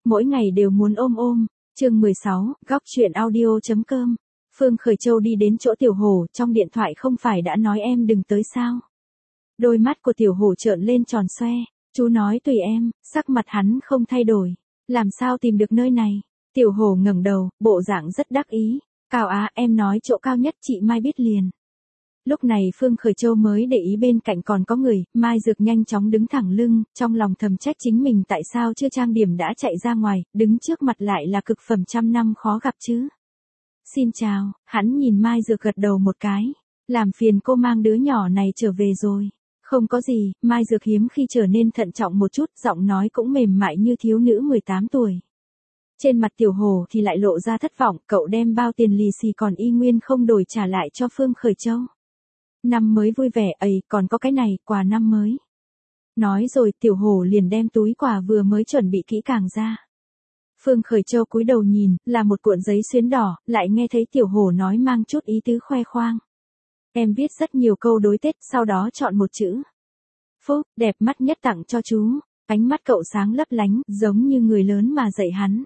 mỗi ngày đều muốn ôm ôm. Chương 16, góc chuyện audio.com. Phương Khởi Châu đi đến chỗ Tiểu Hổ, trong điện thoại không phải đã nói em đừng tới sao? Đôi mắt của Tiểu Hổ trợn lên tròn xoe, chú nói tùy em, sắc mặt hắn không thay đổi. Làm sao tìm được nơi này? Tiểu Hổ ngẩng đầu, bộ dạng rất đắc ý. Cao á, em nói chỗ cao nhất chị Mai biết liền. Lúc này Phương Khởi Châu mới để ý bên cạnh còn có người, Mai Dược nhanh chóng đứng thẳng lưng, trong lòng thầm trách chính mình tại sao chưa trang điểm đã chạy ra ngoài, đứng trước mặt lại là cực phẩm trăm năm khó gặp chứ. Xin chào, hắn nhìn Mai Dược gật đầu một cái, làm phiền cô mang đứa nhỏ này trở về rồi. Không có gì, Mai Dược hiếm khi trở nên thận trọng một chút, giọng nói cũng mềm mại như thiếu nữ 18 tuổi. Trên mặt Tiểu Hổ thì lại lộ ra thất vọng, cậu đem bao tiền lì xì còn y nguyên không đổi trả lại cho Phương Khởi Châu. Năm mới vui vẻ, ấy, còn có cái này, quà năm mới. Nói rồi Tiểu Hổ liền đem túi quà vừa mới chuẩn bị kỹ càng ra. Phương Khởi Châu cúi đầu nhìn, là một cuộn giấy xuyến đỏ, lại nghe thấy Tiểu Hổ nói mang chút ý tứ khoe khoang. Em viết rất nhiều câu đối Tết, sau đó chọn một chữ. Phúc, đẹp mắt nhất tặng cho chú. Ánh mắt cậu sáng lấp lánh, giống như người lớn mà dạy hắn.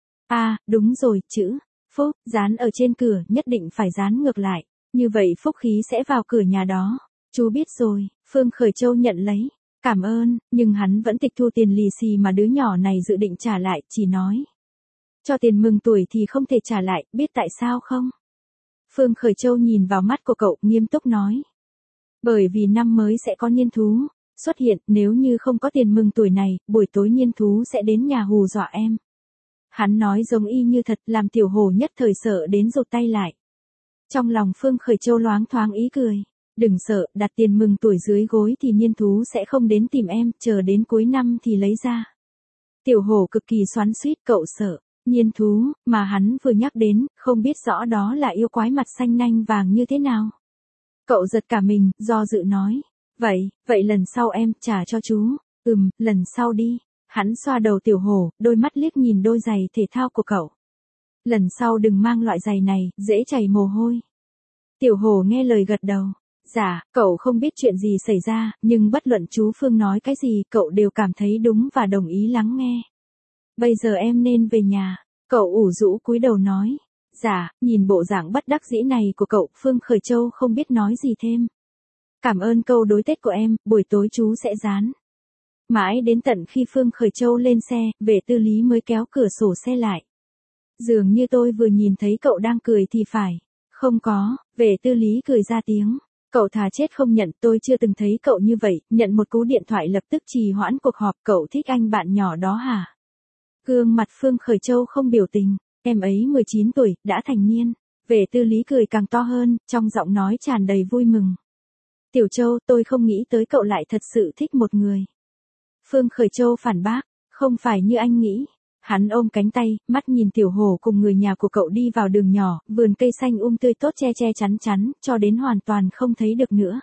À, đúng rồi, chữ Phúc, dán ở trên cửa, nhất định phải dán ngược lại. Như vậy phúc khí sẽ vào cửa nhà đó. Chú biết rồi, Phương Khởi Châu nhận lấy. Cảm ơn, nhưng hắn vẫn tịch thu tiền lì xì mà đứa nhỏ này dự định trả lại, chỉ nói. Cho tiền mừng tuổi thì không thể trả lại, biết tại sao không? Phương Khởi Châu nhìn vào mắt của cậu, nghiêm túc nói. Bởi vì năm mới sẽ có niên thú xuất hiện, nếu như không có tiền mừng tuổi này, buổi tối niên thú sẽ đến nhà hù dọa em. Hắn nói giống y như thật, làm Tiểu Hổ nhất thời sợ đến rụt tay lại. Trong lòng Phương Khởi Châu loáng thoáng ý cười. Đừng sợ, đặt tiền mừng tuổi dưới gối thì niên thú sẽ không đến tìm em, chờ đến cuối năm thì lấy ra. Tiểu Hổ cực kỳ xoắn xuýt, cậu sợ. Niên thú, mà hắn vừa nhắc đến, không biết rõ đó là yêu quái mặt xanh nanh vàng như thế nào. Cậu giật cả mình, do dự nói. Vậy lần sau em trả cho chú. Lần sau đi. Hắn xoa đầu Tiểu Hổ, đôi mắt liếc nhìn đôi giày thể thao của cậu. Lần sau đừng mang loại giày này, dễ chảy mồ hôi. Tiểu Hổ nghe lời gật đầu. Dạ, cậu không biết chuyện gì xảy ra, nhưng bất luận chú Phương nói cái gì, cậu đều cảm thấy đúng và đồng ý lắng nghe. Bây giờ em nên về nhà. Cậu ủ rũ cúi đầu nói. Dạ, nhìn bộ dạng bất đắc dĩ này của cậu, Phương Khởi Châu không biết nói gì thêm. Cảm ơn câu đối Tết của em, buổi tối chú sẽ dán. Mãi đến tận khi Phương Khởi Châu lên xe, vệ tư lý mới kéo cửa sổ xe lại. Dường như tôi vừa nhìn thấy cậu đang cười thì phải. Không có, vệ tư lý cười ra tiếng. Cậu thà chết không nhận, tôi chưa từng thấy cậu như vậy, nhận một cú điện thoại lập tức trì hoãn cuộc họp, cậu thích anh bạn nhỏ đó hả? Gương mặt Phương Khởi Châu không biểu tình, em ấy 19 tuổi, đã thành niên. Vệ tư lý cười càng to hơn, trong giọng nói tràn đầy vui mừng. Tiểu Châu, tôi không nghĩ tới cậu lại thật sự thích một người. Phương Khởi Châu phản bác, không phải như anh nghĩ. Hắn ôm cánh tay, mắt nhìn Tiểu Hổ cùng người nhà của cậu đi vào đường nhỏ, vườn cây xanh tươi tốt che che chắn, cho đến hoàn toàn không thấy được nữa.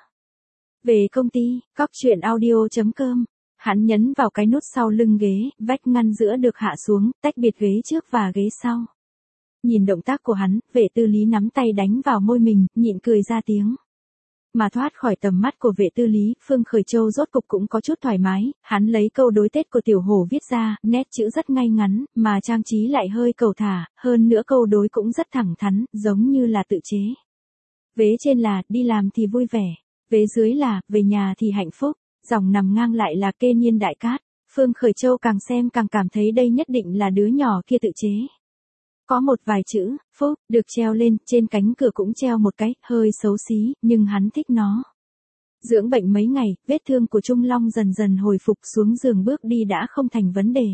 Về công ty, góc chuyện audio.com. Hắn nhấn vào cái nút sau lưng ghế, vách ngăn giữa được hạ xuống, tách biệt ghế trước và ghế sau. Nhìn động tác của hắn, vệ tư lý nắm tay đánh vào môi mình, nhịn cười ra tiếng. Mà thoát khỏi tầm mắt của vệ tư lý, Phương Khởi Châu rốt cục cũng có chút thoải mái, hắn lấy câu đối Tết của Tiểu Hổ viết ra, nét chữ rất ngay ngắn, mà trang trí lại hơi cầu thả, hơn nữa câu đối cũng rất thẳng thắn, giống như là tự chế. Vế trên là, đi làm thì vui vẻ, vế dưới là, về nhà thì hạnh phúc, dòng nằm ngang lại là kê nhiên đại cát. Phương Khởi Châu càng xem càng cảm thấy đây nhất định là đứa nhỏ kia tự chế. Có một vài chữ, Phúc, được treo lên, trên cánh cửa cũng treo một cái, hơi xấu xí, nhưng hắn thích nó. Dưỡng bệnh mấy ngày, vết thương của Trung Long dần dần hồi phục, xuống giường bước đi đã không thành vấn đề.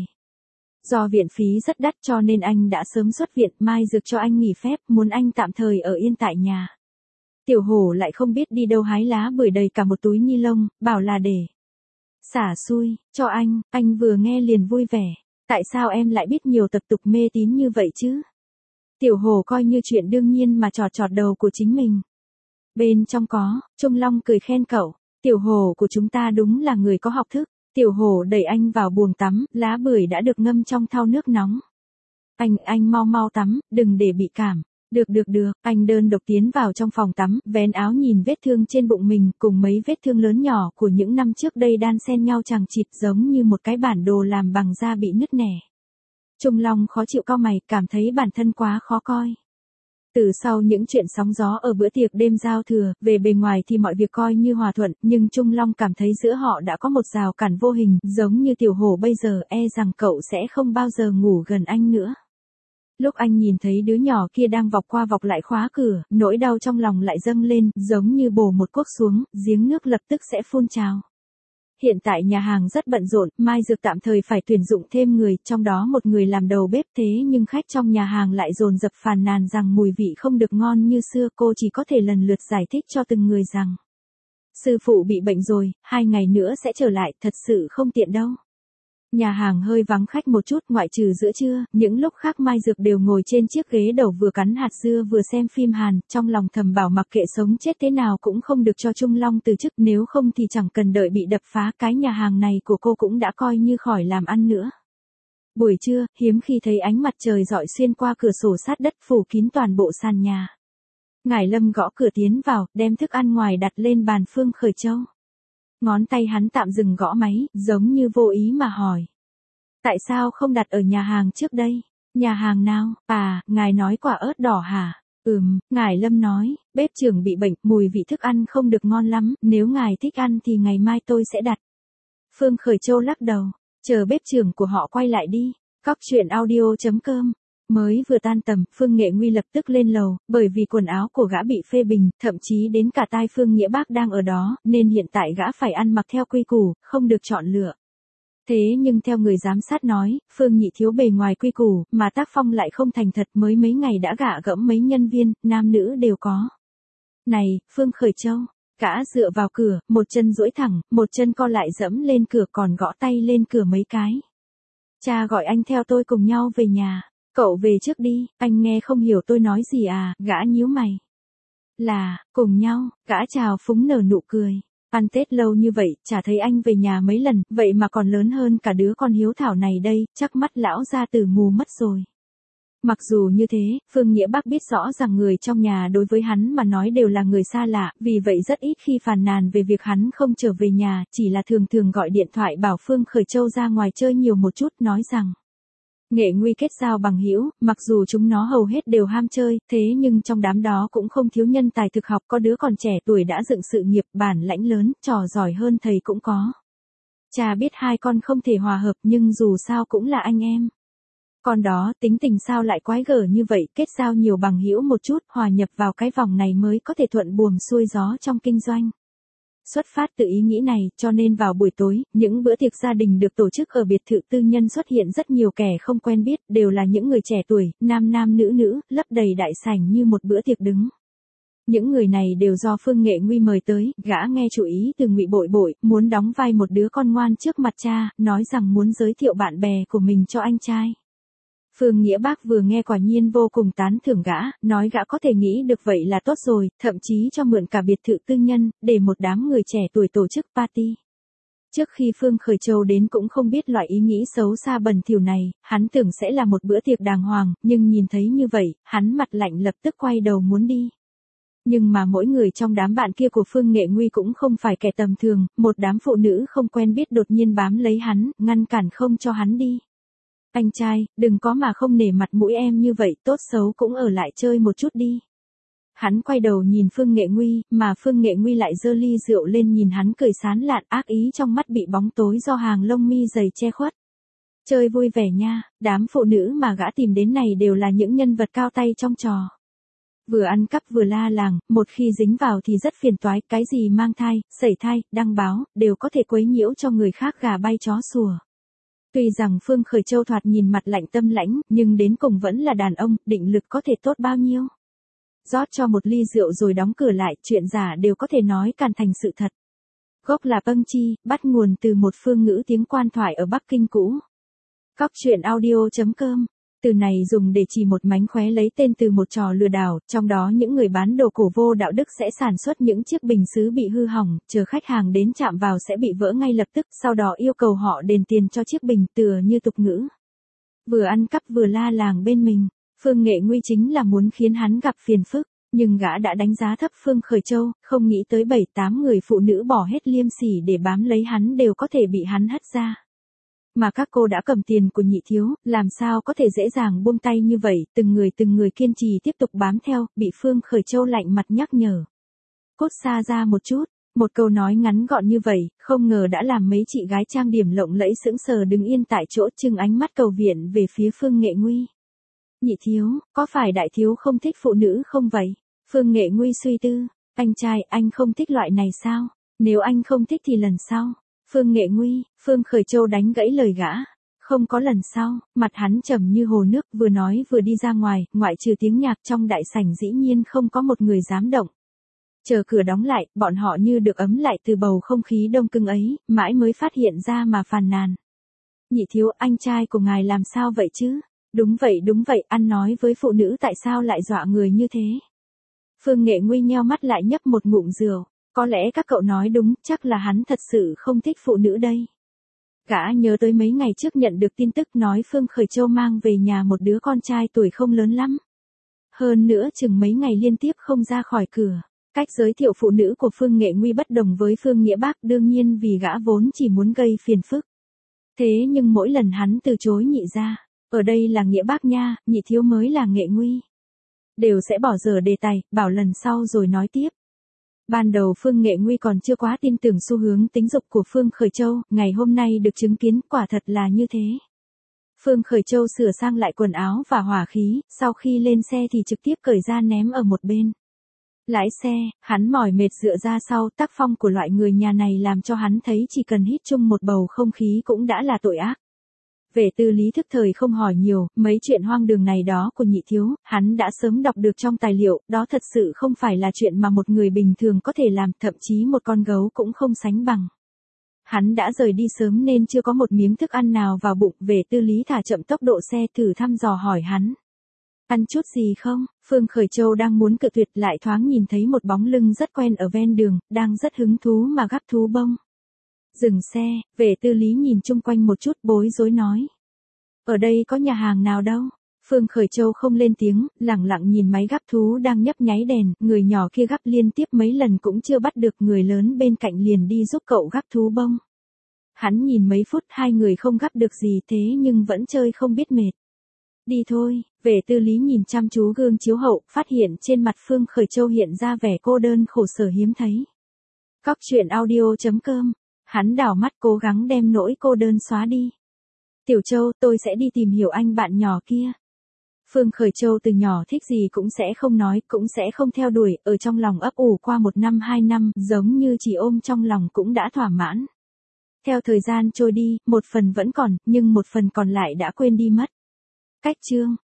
Do viện phí rất đắt cho nên anh đã sớm xuất viện, Mai Dược cho anh nghỉ phép, muốn anh tạm thời ở yên tại nhà. Tiểu Hổ lại không biết đi đâu hái lá bưởi đầy cả một túi ni lông, bảo là để xả xui, cho anh vừa nghe liền vui vẻ. Tại sao em lại biết nhiều tập tục mê tín như vậy chứ? Tiểu Hổ coi như chuyện đương nhiên mà chọt đầu của chính mình. Bên trong có, Trung Long cười khen cậu. Tiểu Hổ của chúng ta đúng là người có học thức. Tiểu Hổ đẩy anh vào buồng tắm, lá bưởi đã được ngâm trong thau nước nóng. Anh mau tắm, đừng để bị cảm. Được, anh đơn độc tiến vào trong phòng tắm, vén áo nhìn vết thương trên bụng mình, cùng mấy vết thương lớn nhỏ của những năm trước đây đan xen nhau chằng chịt giống như một cái bản đồ làm bằng da bị nứt nẻ. Trung Long khó chịu cau mày, cảm thấy bản thân quá khó coi. Từ sau những chuyện sóng gió ở bữa tiệc đêm giao thừa, về bề ngoài thì mọi việc coi như hòa thuận, nhưng Trung Long cảm thấy giữa họ đã có một rào cản vô hình, giống như Tiểu Hổ bây giờ e rằng cậu sẽ không bao giờ ngủ gần anh nữa. Lúc anh nhìn thấy đứa nhỏ kia đang vọc qua vọc lại khóa cửa, nỗi đau trong lòng lại dâng lên, giống như bổ một cuốc xuống, giếng nước lập tức sẽ phun trào. Hiện tại nhà hàng rất bận rộn, Mai Dược tạm thời phải tuyển dụng thêm người, trong đó một người làm đầu bếp, thế nhưng khách trong nhà hàng lại dồn dập phàn nàn rằng mùi vị không được ngon như xưa, cô chỉ có thể lần lượt giải thích cho từng người rằng sư phụ bị bệnh rồi, 2 ngày nữa sẽ trở lại, thật sự không tiện đâu. Nhà hàng hơi vắng khách một chút, ngoại trừ giữa trưa, những lúc khác Mai Dược đều ngồi trên chiếc ghế đầu vừa cắn hạt dưa vừa xem phim Hàn, trong lòng thầm bảo mặc kệ sống chết thế nào cũng không được cho Trung Long từ chức, nếu không thì chẳng cần đợi bị đập phá, cái nhà hàng này của cô cũng đã coi như khỏi làm ăn nữa. Buổi trưa, hiếm khi thấy ánh mặt trời rọi xuyên qua cửa sổ sát đất phủ kín toàn bộ sàn nhà. Ngải Lâm gõ cửa tiến vào, đem thức ăn ngoài đặt lên bàn Phương Khởi Châu. Ngón tay hắn tạm dừng gõ máy, giống như vô ý mà hỏi. Tại sao không đặt ở nhà hàng trước đây? Nhà hàng nào? À, ngài nói quả ớt đỏ hả? Ngải Lâm nói, bếp trưởng bị bệnh, mùi vị thức ăn không được ngon lắm, nếu ngài thích ăn thì ngày mai tôi sẽ đặt. Phương Khởi Châu lắc đầu, chờ bếp trưởng của họ quay lại đi. Cóc truyện audio.com. Mới vừa tan tầm, Phương Nghệ Nguy lập tức lên lầu, bởi vì quần áo của gã bị phê bình, thậm chí đến cả tai Phương Nghĩa Bác đang ở đó, nên hiện tại gã phải ăn mặc theo quy củ, không được chọn lựa. Thế nhưng theo người giám sát nói, Phương Nhị thiếu bề ngoài quy củ, mà tác phong lại không thành thật, mới mấy ngày đã gạ gẫm mấy nhân viên, nam nữ đều có. Này, Phương Khởi Châu, gã dựa vào cửa, một chân duỗi thẳng, một chân co lại dẫm lên cửa còn gõ tay lên cửa mấy cái. Cha gọi anh theo tôi cùng nhau về nhà. Cậu về trước đi, anh nghe không hiểu tôi nói gì à, gã nhíu mày. Là, cùng nhau, gã chào phúng nở nụ cười. Ăn Tết lâu như vậy, chả thấy anh về nhà mấy lần, vậy mà còn lớn hơn cả đứa con hiếu thảo này đây, chắc mắt lão gia tử mù mất rồi. Mặc dù như thế, Phương Nghĩa Bác biết rõ rằng người trong nhà đối với hắn mà nói đều là người xa lạ, vì vậy rất ít khi phàn nàn về việc hắn không trở về nhà, chỉ là thường thường gọi điện thoại bảo Phương Khởi Châu ra ngoài chơi nhiều một chút, nói rằng Nghệ Nguy kết giao bằng hữu, mặc dù chúng nó hầu hết đều ham chơi, thế nhưng trong đám đó cũng không thiếu nhân tài thực học, có đứa còn trẻ tuổi đã dựng sự nghiệp, bản lãnh lớn, trò giỏi hơn thầy cũng có. Cha biết hai con không thể hòa hợp nhưng dù sao cũng là anh em. Con đó tính tình sao lại quái gở như vậy, kết giao nhiều bằng hữu một chút, hòa nhập vào cái vòng này mới có thể thuận buồm xuôi gió trong kinh doanh. Xuất phát từ ý nghĩ này, cho nên vào buổi tối, những bữa tiệc gia đình được tổ chức ở biệt thự tư nhân xuất hiện rất nhiều kẻ không quen biết, đều là những người trẻ tuổi, nam nam nữ nữ, lấp đầy đại sảnh như một bữa tiệc đứng. Những người này đều do Phương Nghệ Nguy mời tới, gã nghe chủ ý từ Ngụy Bội Bội, muốn đóng vai một đứa con ngoan trước mặt cha, nói rằng muốn giới thiệu bạn bè của mình cho anh trai. Phương Nghĩa Bác vừa nghe quả nhiên vô cùng tán thưởng gã, nói gã có thể nghĩ được vậy là tốt rồi, thậm chí cho mượn cả biệt thự tư nhân, để một đám người trẻ tuổi tổ chức party. Trước khi Phương Khởi Châu đến cũng không biết loại ý nghĩ xấu xa bẩn thỉu này, hắn tưởng sẽ là một bữa tiệc đàng hoàng, nhưng nhìn thấy như vậy, hắn mặt lạnh lập tức quay đầu muốn đi. Nhưng mà mỗi người trong đám bạn kia của Phương Nghệ Nguy cũng không phải kẻ tầm thường, một đám phụ nữ không quen biết đột nhiên bám lấy hắn, ngăn cản không cho hắn đi. Anh trai, đừng có mà không nể mặt mũi em như vậy, tốt xấu cũng ở lại chơi một chút đi. Hắn quay đầu nhìn Phương Nghệ Nguy, mà Phương Nghệ Nguy lại giơ ly rượu lên nhìn hắn cười sán lạn, ác ý trong mắt bị bóng tối do hàng lông mi dày che khuất. Chơi vui vẻ nha, đám phụ nữ mà gã tìm đến này đều là những nhân vật cao tay trong trò. Vừa ăn cắp vừa la làng, một khi dính vào thì rất phiền toái, cái gì mang thai, sẩy thai, đăng báo, đều có thể quấy nhiễu cho người khác gà bay chó sủa. Tuy rằng Phương Khởi Châu thoạt nhìn mặt lạnh tâm lãnh, nhưng đến cùng vẫn là đàn ông, định lực có thể tốt bao nhiêu. Rót cho một ly rượu rồi đóng cửa lại, chuyện giả đều có thể nói càn thành sự thật. Gốc là Pâng Chi, bắt nguồn từ một phương ngữ tiếng quan thoại ở Bắc Kinh cũ. Cóc truyện audio.com. Từ này dùng để chỉ một mánh khóe lấy tên từ một trò lừa đảo, trong đó những người bán đồ cổ vô đạo đức sẽ sản xuất những chiếc bình sứ bị hư hỏng, chờ khách hàng đến chạm vào sẽ bị vỡ ngay lập tức, sau đó yêu cầu họ đền tiền cho chiếc bình, tựa như tục ngữ. Vừa ăn cắp vừa la làng bên mình, Phương Nghệ Nguy chính là muốn khiến hắn gặp phiền phức, nhưng gã đã đánh giá thấp Phương Khởi Châu, không nghĩ tới 7-8 người phụ nữ bỏ hết liêm sỉ để bám lấy hắn đều có thể bị hắn hất ra. Mà các cô đã cầm tiền của Nhị thiếu, làm sao có thể dễ dàng buông tay như vậy, từng người kiên trì tiếp tục bám theo, bị Phương Khởi Châu lạnh mặt nhắc nhở. Cút xa ra một chút, một câu nói ngắn gọn như vậy, không ngờ đã làm mấy chị gái trang điểm lộng lẫy sững sờ đứng yên tại chỗ trừng ánh mắt cầu viện về phía Phương Nghệ Nguy. Nhị thiếu, có phải đại thiếu không thích phụ nữ không vậy? Phương Nghệ Nguy suy tư, anh trai, anh không thích loại này sao? Nếu anh không thích thì lần sau. Phương Nghệ Nguy, Phương Khởi Châu đánh gãy lời gã. Không có lần sau, mặt hắn trầm như hồ nước, vừa nói vừa đi ra ngoài, ngoại trừ tiếng nhạc trong đại sảnh dĩ nhiên không có một người dám động. Chờ cửa đóng lại, bọn họ như được ấm lại từ bầu không khí đông cứng ấy, mãi mới phát hiện ra mà phàn nàn. Nhị thiếu, anh trai của ngài làm sao vậy chứ? Đúng vậy, ăn nói với phụ nữ tại sao lại dọa người như thế? Phương Nghệ Nguy nheo mắt lại nhấp một ngụm rượu. Có lẽ các cậu nói đúng, chắc là hắn thật sự không thích phụ nữ đây. Gã nhớ tới mấy ngày trước nhận được tin tức nói Phương Khởi Châu mang về nhà một đứa con trai tuổi không lớn lắm. Hơn nữa chừng mấy ngày liên tiếp không ra khỏi cửa. Cách giới thiệu phụ nữ của Phương Nghệ Nguy bất đồng với Phương Nghĩa Bác, đương nhiên vì gã vốn chỉ muốn gây phiền phức. Thế nhưng mỗi lần hắn từ chối Nhị ra, ở đây là Nghĩa Bác nha, Nhị thiếu mới là Nghệ Nguy. Đều sẽ bỏ dở đề tài, bảo lần sau rồi nói tiếp. Ban đầu Phương Nghệ Nguy còn chưa quá tin tưởng xu hướng tính dục của Phương Khởi Châu, ngày hôm nay được chứng kiến quả thật là như thế. Phương Khởi Châu sửa sang lại quần áo và hỏa khí, sau khi lên xe thì trực tiếp cởi ra ném ở một bên. Lái xe, hắn mỏi mệt dựa ra sau, tác phong của loại người nhà này làm cho hắn thấy chỉ cần hít chung một bầu không khí cũng đã là tội ác. Về Tư Lý thức thời không hỏi nhiều, mấy chuyện hoang đường này đó của Nhị thiếu, hắn đã sớm đọc được trong tài liệu, đó thật sự không phải là chuyện mà một người bình thường có thể làm, thậm chí một con gấu cũng không sánh bằng. Hắn đã rời đi sớm nên chưa có một miếng thức ăn nào vào bụng, về Tư Lý thả chậm tốc độ xe thử thăm dò hỏi hắn. Ăn chút gì không? Phương Khởi Châu đang muốn cự tuyệt lại thoáng nhìn thấy một bóng lưng rất quen ở ven đường, đang rất hứng thú mà gắp thú bông. Dừng xe, về Tư Lý nhìn chung quanh một chút bối rối nói. Ở đây có nhà hàng nào đâu? Phương Khởi Châu không lên tiếng, lẳng lặng nhìn máy gắp thú đang nhấp nháy đèn, người nhỏ kia gắp liên tiếp mấy lần cũng chưa bắt được, người lớn bên cạnh liền đi giúp cậu gắp thú bông. Hắn nhìn mấy phút hai người không gắp được gì thế nhưng vẫn chơi không biết mệt. Đi thôi, về Tư Lý nhìn chăm chú gương chiếu hậu, phát hiện trên mặt Phương Khởi Châu hiện ra vẻ cô đơn khổ sở hiếm thấy. Góc truyện audio.com, hắn đảo mắt cố gắng đem nỗi cô đơn xóa đi. Tiểu Châu, tôi sẽ đi tìm hiểu anh bạn nhỏ kia. Phương Khởi Châu từ nhỏ thích gì cũng sẽ không nói, cũng sẽ không theo đuổi, ở trong lòng ấp ủ qua 1 năm 2 năm, giống như chỉ ôm trong lòng cũng đã thỏa mãn. Theo thời gian trôi đi, một phần vẫn còn, nhưng một phần còn lại đã quên đi mất. Cách chương